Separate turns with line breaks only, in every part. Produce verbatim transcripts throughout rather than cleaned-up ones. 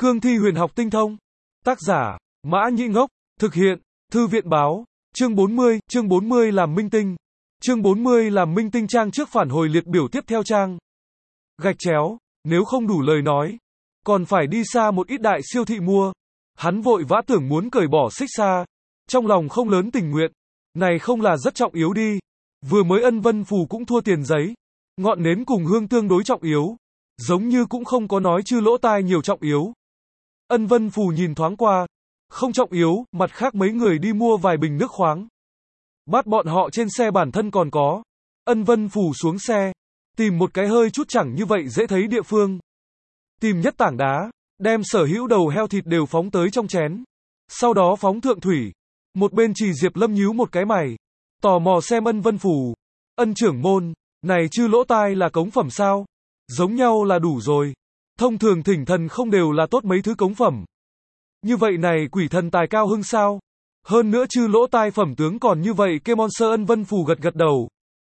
Cương thi huyền học tinh thông. Tác giả, Mã Nhĩ Ngốc. Thực hiện, Thư viện báo. Chương bốn mươi, chương bốn mươi làm minh tinh. Chương bốn mươi làm minh tinh trang trước phản hồi liệt biểu tiếp theo trang. Gạch chéo, nếu không đủ lời nói, còn phải đi xa một ít đại siêu thị mua. Hắn vội vã tưởng muốn cởi bỏ xích xa, trong lòng không lớn tình nguyện. Này không là rất trọng yếu đi. Vừa mới ân vân phù cũng thua tiền giấy. Ngọn nến cùng hương tương đối trọng yếu. Giống như cũng không có nói chư lỗ tai nhiều trọng yếu. Ân vân phù nhìn thoáng qua. Không trọng yếu, mặt khác mấy người đi mua vài bình nước khoáng. Bắt bọn họ trên xe bản thân còn có. Ân vân phù xuống xe. Tìm một cái hơi chút chẳng như vậy dễ thấy địa phương. Tìm nhất tảng đá. Đem sở hữu đầu heo thịt đều phóng tới trong chén. Sau đó phóng thượng thủy. Một bên Trì Diệp Lâm nhíu một cái mày. Tò mò xem ân vân phù. Ân trưởng môn, này chư lỗ tai là cống phẩm sao? Giống nhau là đủ rồi. Thông thường thỉnh thần không đều là tốt mấy thứ cống phẩm. Như vậy này quỷ thần tài cao hưng sao? Hơn nữa chư lỗ tai phẩm tướng còn như vậy kê monster ân vân phù gật gật đầu.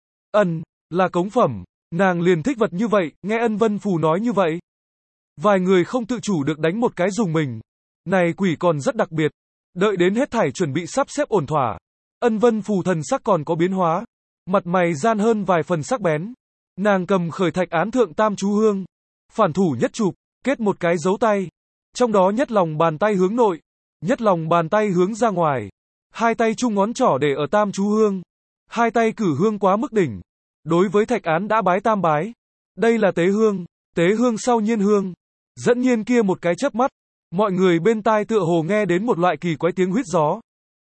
Ân, là cống phẩm. Nàng liền thích vật như vậy, nghe ân vân phù nói như vậy. Vài người không tự chủ được đánh một cái dùng mình. Này quỷ còn rất đặc biệt. Đợi đến hết thảy chuẩn bị sắp xếp ổn thỏa. Ân vân phù thần sắc còn có biến hóa. Mặt mày gian hơn vài phần sắc bén. Nàng cầm khởi thạch án thượng tam chú hương. Phản thủ nhất chụp, kết một cái dấu tay. Trong đó nhất lòng bàn tay hướng nội. Nhất lòng bàn tay hướng ra ngoài. Hai tay chung ngón trỏ để ở tam chú hương. Hai tay cử hương quá mức đỉnh. Đối với thạch án đã bái tam bái. Đây là tế hương. Tế hương sau nhiên hương. Dẫn nhiên kia một cái chớp mắt. Mọi người bên tai tựa hồ nghe đến một loại kỳ quái tiếng huýt gió.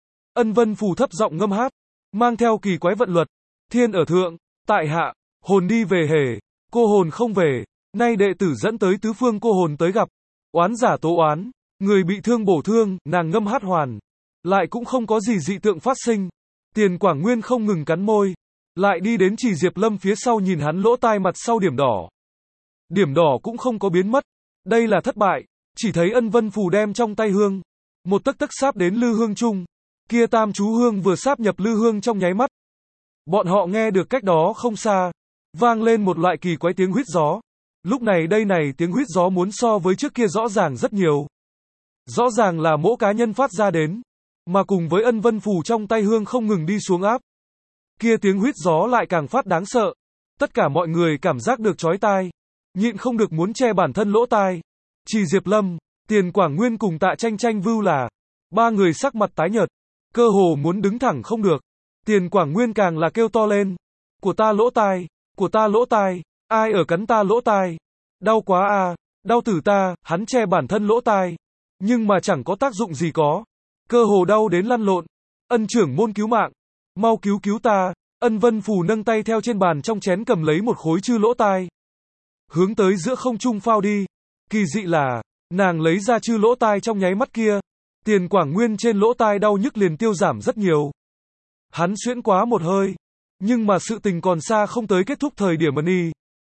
Ân vân phù thấp giọng ngâm hát. Mang theo kỳ quái vận luật. Thiên ở thượng, tại hạ, hồn đi về hề, cô hồn không về. Nay đệ tử dẫn tới tứ phương cô hồn tới gặp. Oán giả tố oán, người bị thương bổ thương, nàng ngâm hát hoàn. Lại cũng không có gì dị tượng phát sinh. Tiền Quảng Nguyên không ngừng cắn môi. Lại đi đến Trì Diệp Lâm phía sau nhìn hắn lỗ tai mặt sau điểm đỏ. Điểm đỏ cũng không có biến mất. Đây là thất bại. Chỉ thấy ân vân phù đem trong tay hương. Một tấc tấc sáp đến lư hương chung. Kia tam chú hương vừa sáp nhập lư hương trong nháy mắt. Bọn họ nghe được cách đó không xa. Vang lên một loại kỳ quái tiếng huýt gió. Lúc này đây này tiếng huýt gió muốn so với trước kia rõ ràng rất nhiều. Rõ ràng là mỗi cá nhân phát ra đến. Mà cùng với ân vân phù trong tay hương không ngừng đi xuống áp. Kia tiếng huýt gió lại càng phát đáng sợ. Tất cả mọi người cảm giác được chói tai. Nhịn không được muốn che bản thân lỗ tai. Trì Diệp Lâm, Tiền Quảng Nguyên cùng Tạ Tranh Tranh vưu là. Ba người sắc mặt tái nhợt. Cơ hồ muốn đứng thẳng không được. Tiền Quảng Nguyên càng là kêu to lên. Của ta lỗ tai, của ta lỗ tai, ai ở cắn ta lỗ tai. Đau quá à, đau tử ta, hắn che bản thân lỗ tai. Nhưng mà chẳng có tác dụng gì có. Cơ hồ đau đến lăn lộn. Ân trưởng môn cứu mạng. Mau cứu cứu ta. Ân vân phù nâng tay theo trên bàn trong chén cầm lấy một khối chư lỗ tai. Hướng tới giữa không trung phao đi. Kỳ dị là, nàng lấy ra chư lỗ tai trong nháy mắt kia. Tiền Quảng Nguyên trên lỗ tai đau nhức liền tiêu giảm rất nhiều. Hắn xuyễn quá một hơi. Nhưng mà sự tình còn xa không tới kết thúc thời điểm ân y.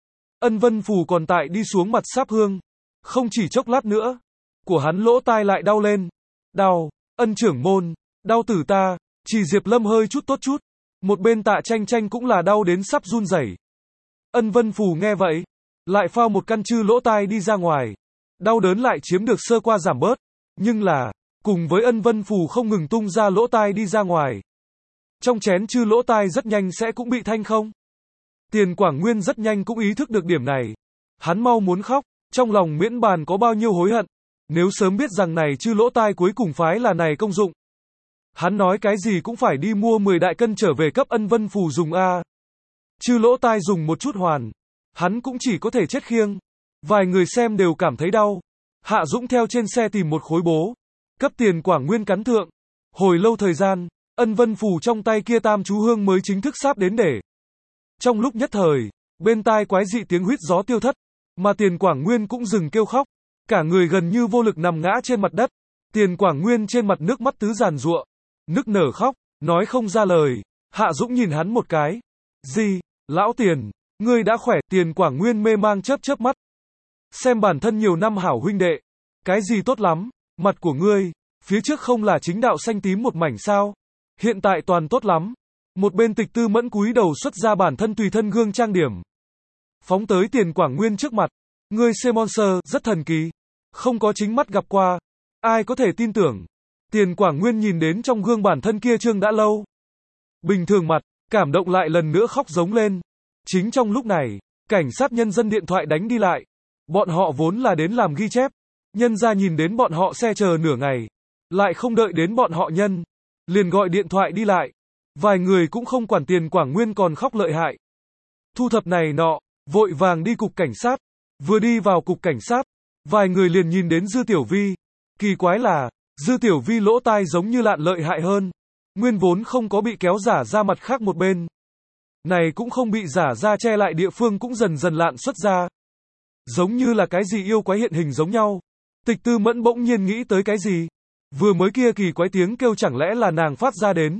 Ân vân phù còn tại đi xuống mặt sáp hương. Không chỉ chốc lát nữa. Của hắn lỗ tai lại đau lên. Đau, ân trưởng môn, đau tử ta. Trì Diệp Lâm hơi chút tốt chút. Một bên Tạ Tranh Tranh cũng là đau đến sắp run rẩy. Ân vân phù nghe vậy. Lại phao một căn chư lỗ tai đi ra ngoài. Đau đớn lại chiếm được sơ qua giảm bớt. Nhưng là, cùng với ân vân phù không ngừng tung ra lỗ tai đi ra ngoài. Trong chén chư lỗ tai rất nhanh sẽ cũng bị thanh không. Tiền Quảng Nguyên rất nhanh cũng ý thức được điểm này. Hắn mau muốn khóc, trong lòng miễn bàn có bao nhiêu hối hận. Nếu sớm biết rằng này chư lỗ tai cuối cùng phái là này công dụng. Hắn nói cái gì cũng phải đi mua mười đại cân trở về cấp ân vân phù dùng a. Chư lỗ tai dùng một chút hoàn. Hắn cũng chỉ có thể chết khiêng. Vài người xem đều cảm thấy đau. Hạ Dũng theo trên xe tìm một khối bố. Cấp Tiền Quảng Nguyên cắn thượng. Hồi lâu thời gian, ân vân phù trong tay kia tam chú hương mới chính thức sáp đến để. Trong lúc nhất thời, bên tai quái dị tiếng huýt gió tiêu thất. Mà Tiền Quảng Nguyên cũng dừng kêu khóc. Cả người gần như vô lực nằm ngã trên mặt đất. Tiền Quảng Nguyên trên mặt nước mắt tứ giàn giụa. Nức nở khóc, nói không ra lời. Hạ Dũng nhìn hắn một cái. Gì, lão Tiền, ngươi đã khỏe. Tiền Quảng Nguyên mê mang chớp chớp mắt. Xem bản thân nhiều năm hảo huynh đệ. Cái gì tốt lắm, mặt của ngươi, phía trước không là chính đạo xanh tím một mảnh sao. Hiện tại toàn tốt lắm. Một bên Tịch Tư Mẫn cúi đầu xuất ra bản thân tùy thân gương trang điểm. Phóng tới Tiền Quảng Nguyên trước mặt. Ngươi C-Monster, rất thần kỳ. không có chính mắt gặp qua. Ai có thể tin tưởng? Tiền Quảng Nguyên nhìn đến trong gương bản thân kia trương đã lâu. Bình thường mặt, cảm động lại lần nữa khóc giống lên. Chính trong lúc này, cảnh sát nhân dân điện thoại đánh đi lại. Bọn họ vốn là đến làm ghi chép. Nhân ra nhìn đến bọn họ xe chờ nửa ngày. Lại không đợi đến bọn họ nhân. Liền gọi điện thoại đi lại. Vài người cũng không quản Tiền Quảng Nguyên còn khóc lợi hại. Thu thập này nọ, vội vàng đi cục cảnh sát. Vừa đi vào cục cảnh sát, vài người liền nhìn đến Dư Tiểu Vi. Kỳ quái là, Dư Tiểu Vi lỗ tai giống như lạn lợi hại hơn. Nguyên vốn không có bị kéo giả ra mặt khác một bên. Này cũng không bị giả ra che lại địa phương cũng dần dần lạn xuất ra. Giống như là cái gì yêu quái hiện hình giống nhau. Tịch Tư Mẫn bỗng nhiên nghĩ tới cái gì. Vừa mới kia kỳ quái tiếng kêu chẳng lẽ là nàng phát ra đến.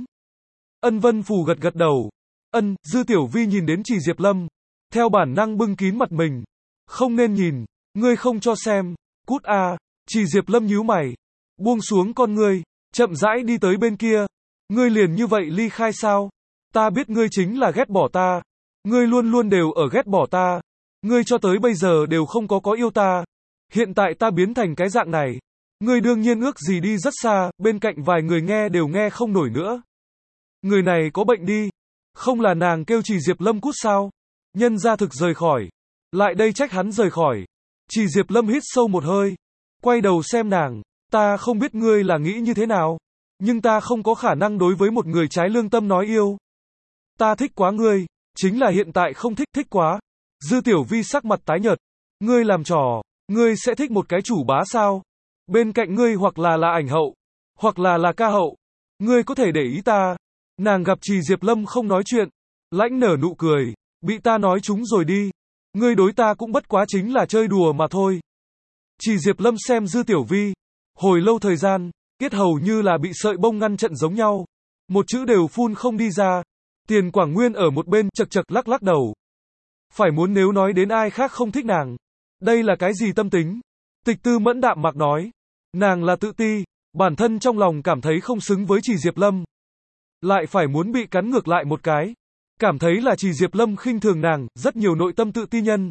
Ân Vân Phù gật gật đầu. Ân, Dư Tiểu Vi nhìn đến Trì Diệp Lâm. Theo bản năng bưng kín mặt mình. Không nên nhìn, ngươi không cho xem. Cút a. Trì Diệp Lâm nhíu mày. Buông xuống con ngươi, chậm rãi đi tới bên kia. Ngươi liền như vậy ly khai sao? Ta biết ngươi chính là ghét bỏ ta. Ngươi luôn luôn đều ở ghét bỏ ta. Ngươi cho tới bây giờ đều không có có yêu ta. Hiện tại ta biến thành cái dạng này. Ngươi đương nhiên ước gì đi rất xa, bên cạnh vài người nghe đều nghe không nổi nữa. Người này có bệnh đi. Không là nàng kêu Trì Diệp Lâm cút sao? Nhân ra thực rời khỏi. Lại đây trách hắn rời khỏi. Trì Diệp Lâm hít sâu một hơi. Quay đầu xem nàng. Ta không biết ngươi là nghĩ như thế nào. Nhưng ta không có khả năng đối với một người trái lương tâm nói yêu. Ta thích quá ngươi. Chính là hiện tại không thích thích quá. Dư Tiểu Vi sắc mặt tái nhợt. Ngươi làm trò. Ngươi sẽ thích một cái chủ bá sao? Bên cạnh ngươi hoặc là là ảnh hậu. Hoặc là là ca hậu. Ngươi có thể để ý ta. Nàng gặp Trì Diệp Lâm không nói chuyện. Lãnh nở nụ cười. Bị ta nói chúng rồi đi. Ngươi đối ta cũng bất quá chính là chơi đùa mà thôi. Trì Diệp Lâm xem Dư Tiểu Vi. Hồi lâu thời gian, kết hầu như là bị sợi bông ngăn trận giống nhau. Một chữ đều phun không đi ra. Tiền Quảng Nguyên ở một bên chật chật lắc lắc đầu. Phải muốn nếu nói đến ai khác không thích nàng. Đây là cái gì tâm tính? Tịch Tư Mẫn đạm mạc nói. Nàng là tự ti, bản thân trong lòng cảm thấy không xứng với Trì Diệp Lâm. Lại phải muốn bị cắn ngược lại một cái. Cảm thấy là Trì Diệp Lâm khinh thường nàng, rất nhiều nội tâm tự ti nhân.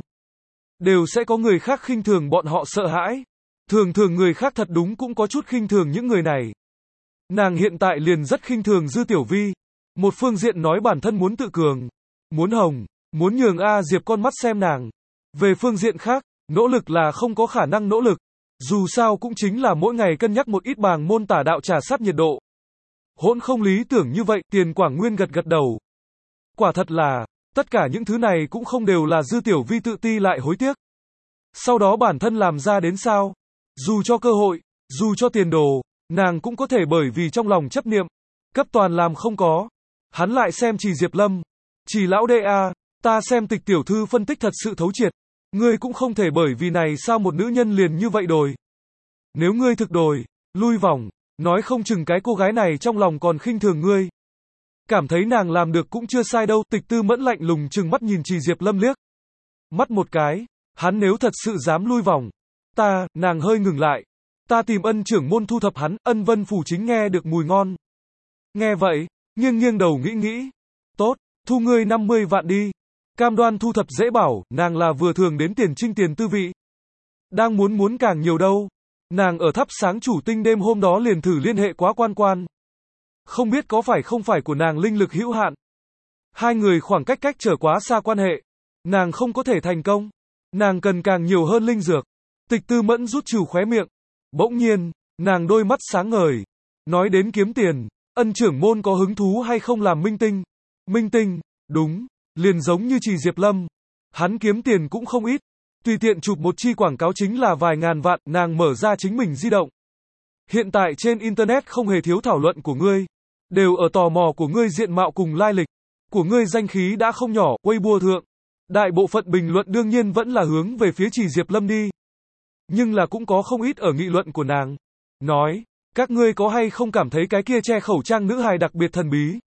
Đều sẽ có người khác khinh thường bọn họ sợ hãi. Thường thường người khác thật đúng cũng có chút khinh thường những người này. Nàng hiện tại liền rất khinh thường Dư Tiểu Vi. Một phương diện nói bản thân muốn tự cường, muốn hồng, muốn nhường A Diệp con mắt xem nàng. Về phương diện khác, nỗ lực là không có khả năng nỗ lực. Dù sao cũng chính là mỗi ngày cân nhắc một ít bàng môn tả đạo trà sát nhiệt độ. Hỗn không lý tưởng như vậy, Tiền Quảng Nguyên gật gật đầu. Quả thật là, tất cả những thứ này cũng không đều là Dư Tiểu Vi tự ti lại hối tiếc. Sau đó bản thân làm ra đến sao? Dù cho cơ hội, dù cho tiền đồ, nàng cũng có thể bởi vì trong lòng chấp niệm, cấp toàn làm không có. Hắn lại xem Trì Diệp Lâm. Chỉ lão đệ a, ta xem Tịch tiểu thư phân tích thật sự thấu triệt. Ngươi cũng không thể bởi vì này sao một nữ nhân liền như vậy đồi. Nếu ngươi thực đồi, lui vòng, nói không chừng cái cô gái này trong lòng còn khinh thường ngươi. Cảm thấy nàng làm được cũng chưa sai đâu. Tịch Tư Mẫn lạnh lùng trừng mắt nhìn Trì Diệp Lâm liếc. Mắt một cái, hắn nếu thật sự dám lui vòng. Ta, nàng hơi ngừng lại. Ta tìm Ân trưởng môn thu thập hắn. Ân Vân Phủ chính nghe được mùi ngon. Nghe vậy, nghiêng nghiêng đầu nghĩ nghĩ. Tốt, thu ngươi năm mươi vạn đi. Cam đoan thu thập dễ bảo, nàng là vừa thường đến tiền trinh tiền tư vị. Đang muốn muốn càng nhiều đâu. Nàng ở thắp sáng chủ tinh đêm hôm đó liền thử liên hệ quá quan quan. Không biết có phải không phải của nàng linh lực hữu hạn. Hai người khoảng cách cách trở quá xa quan hệ. Nàng không có thể thành công. Nàng cần càng nhiều hơn linh dược. Tịch Tư Mẫn rút trừ khóe miệng. Bỗng nhiên, nàng đôi mắt sáng ngời. Nói đến kiếm tiền, Ân trưởng môn có hứng thú hay không làm minh tinh? Minh tinh, đúng, liền giống như Trì Diệp Lâm. Hắn kiếm tiền cũng không ít. Tùy tiện chụp một chi quảng cáo chính là vài ngàn vạn, nàng mở ra chính mình di động. Hiện tại trên Internet không hề thiếu thảo luận của ngươi. Đều ở tò mò của ngươi diện mạo cùng lai lịch. Của ngươi danh khí đã không nhỏ, Weibo thượng. Đại bộ phận bình luận đương nhiên vẫn là hướng về phía Trì Diệp Lâm đi. Nhưng là cũng có không ít ở nghị luận của nàng. Nói, các ngươi có hay không cảm thấy cái kia che khẩu trang nữ hài đặc biệt thần bí?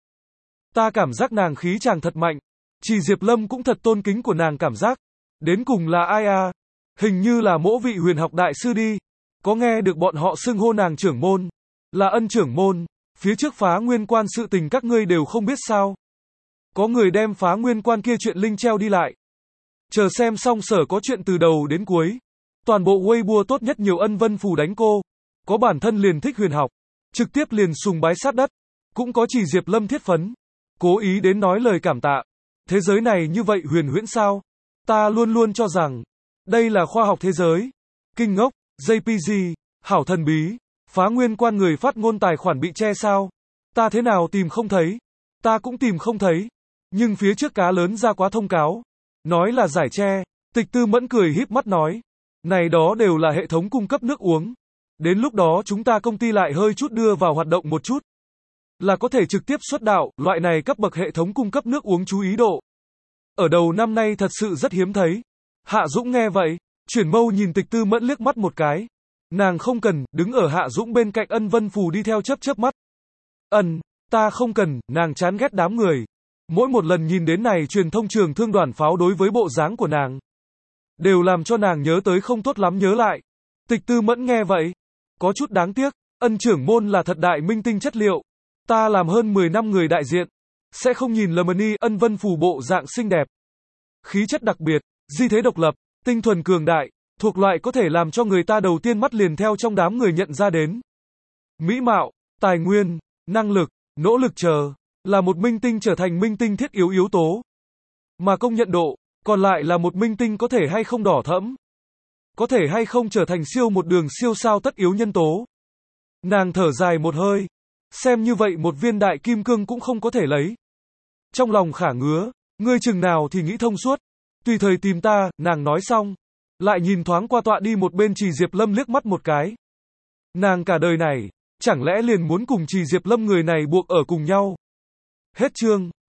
Ta cảm giác nàng khí chàng thật mạnh. Trì Diệp Lâm cũng thật tôn kính của nàng cảm giác. Đến cùng là ai à? Hình như là mỗ vị huyền học đại sư đi. Có nghe được bọn họ xưng hô nàng trưởng môn. Là Ân trưởng môn. Phía trước phá nguyên quan sự tình các ngươi đều không biết sao. Có người đem phá nguyên quan kia chuyện linh treo đi lại. Chờ xem xong sở có chuyện từ đầu đến cuối. Toàn bộ Weibo tốt nhất nhiều ân vân phù đánh cô. Có bản thân liền thích huyền học. Trực tiếp liền sùng bái sát đất. Cũng có chỉ Diệp Lâm thiết phấn. Cố ý đến nói lời cảm tạ. Thế giới này như vậy huyền huyễn sao? Ta luôn luôn cho rằng, đây là khoa học thế giới. Kinh ngốc, gi pê giê, hảo thần bí, phá nguyên quan người phát ngôn tài khoản bị che sao? Ta thế nào tìm không thấy? Ta cũng tìm không thấy. Nhưng phía trước cá lớn ra quá thông cáo. Nói là giải che. Tịch Tư Mẫn cười híp mắt nói. Này đó đều là hệ thống cung cấp nước uống. Đến lúc đó chúng ta công ty lại hơi chút đưa vào hoạt động một chút. Là có thể trực tiếp xuất đạo, loại này cấp bậc hệ thống cung cấp nước uống chú ý độ. Ở đầu năm nay thật sự rất hiếm thấy. Hạ Dũng nghe vậy, chuyển mâu nhìn Tịch Tư Mẫn liếc mắt một cái. Nàng không cần, đứng ở Hạ Dũng bên cạnh Ân Vân Phù đi theo chớp chớp mắt. Ân, ta không cần, nàng chán ghét đám người. Mỗi một lần nhìn đến này truyền thông trường thương đoàn pháo đối với bộ dáng của nàng. Đều làm cho nàng nhớ tới không tốt lắm nhớ lại. Tịch Tư Mẫn nghe vậy. Có chút đáng tiếc, Ân trưởng môn là thật đại minh tinh chất liệu. Ta làm hơn mười năm người đại diện. Sẽ không nhìn lầm ni Ân Vân Phù bộ dạng xinh đẹp. Khí chất đặc biệt, di thế độc lập, tinh thuần cường đại, thuộc loại có thể làm cho người ta đầu tiên mắt liền theo trong đám người nhận ra đến. Mỹ mạo, tài nguyên, năng lực, nỗ lực chờ, là một minh tinh trở thành minh tinh thiết yếu yếu tố. Mà công nhận độ, còn lại là một minh tinh có thể hay không đỏ thẫm. Có thể hay không trở thành siêu một đường siêu sao tất yếu nhân tố. Nàng thở dài một hơi. Xem như vậy một viên đại kim cương cũng không có thể lấy. Trong lòng khả ngứa, ngươi chừng nào thì nghĩ thông suốt. Tùy thời tìm ta, nàng nói xong. Lại nhìn thoáng qua tọa đi một bên Trì Diệp Lâm liếc mắt một cái. Nàng cả đời này, chẳng lẽ liền muốn cùng Trì Diệp Lâm người này buộc ở cùng nhau. Hết chương.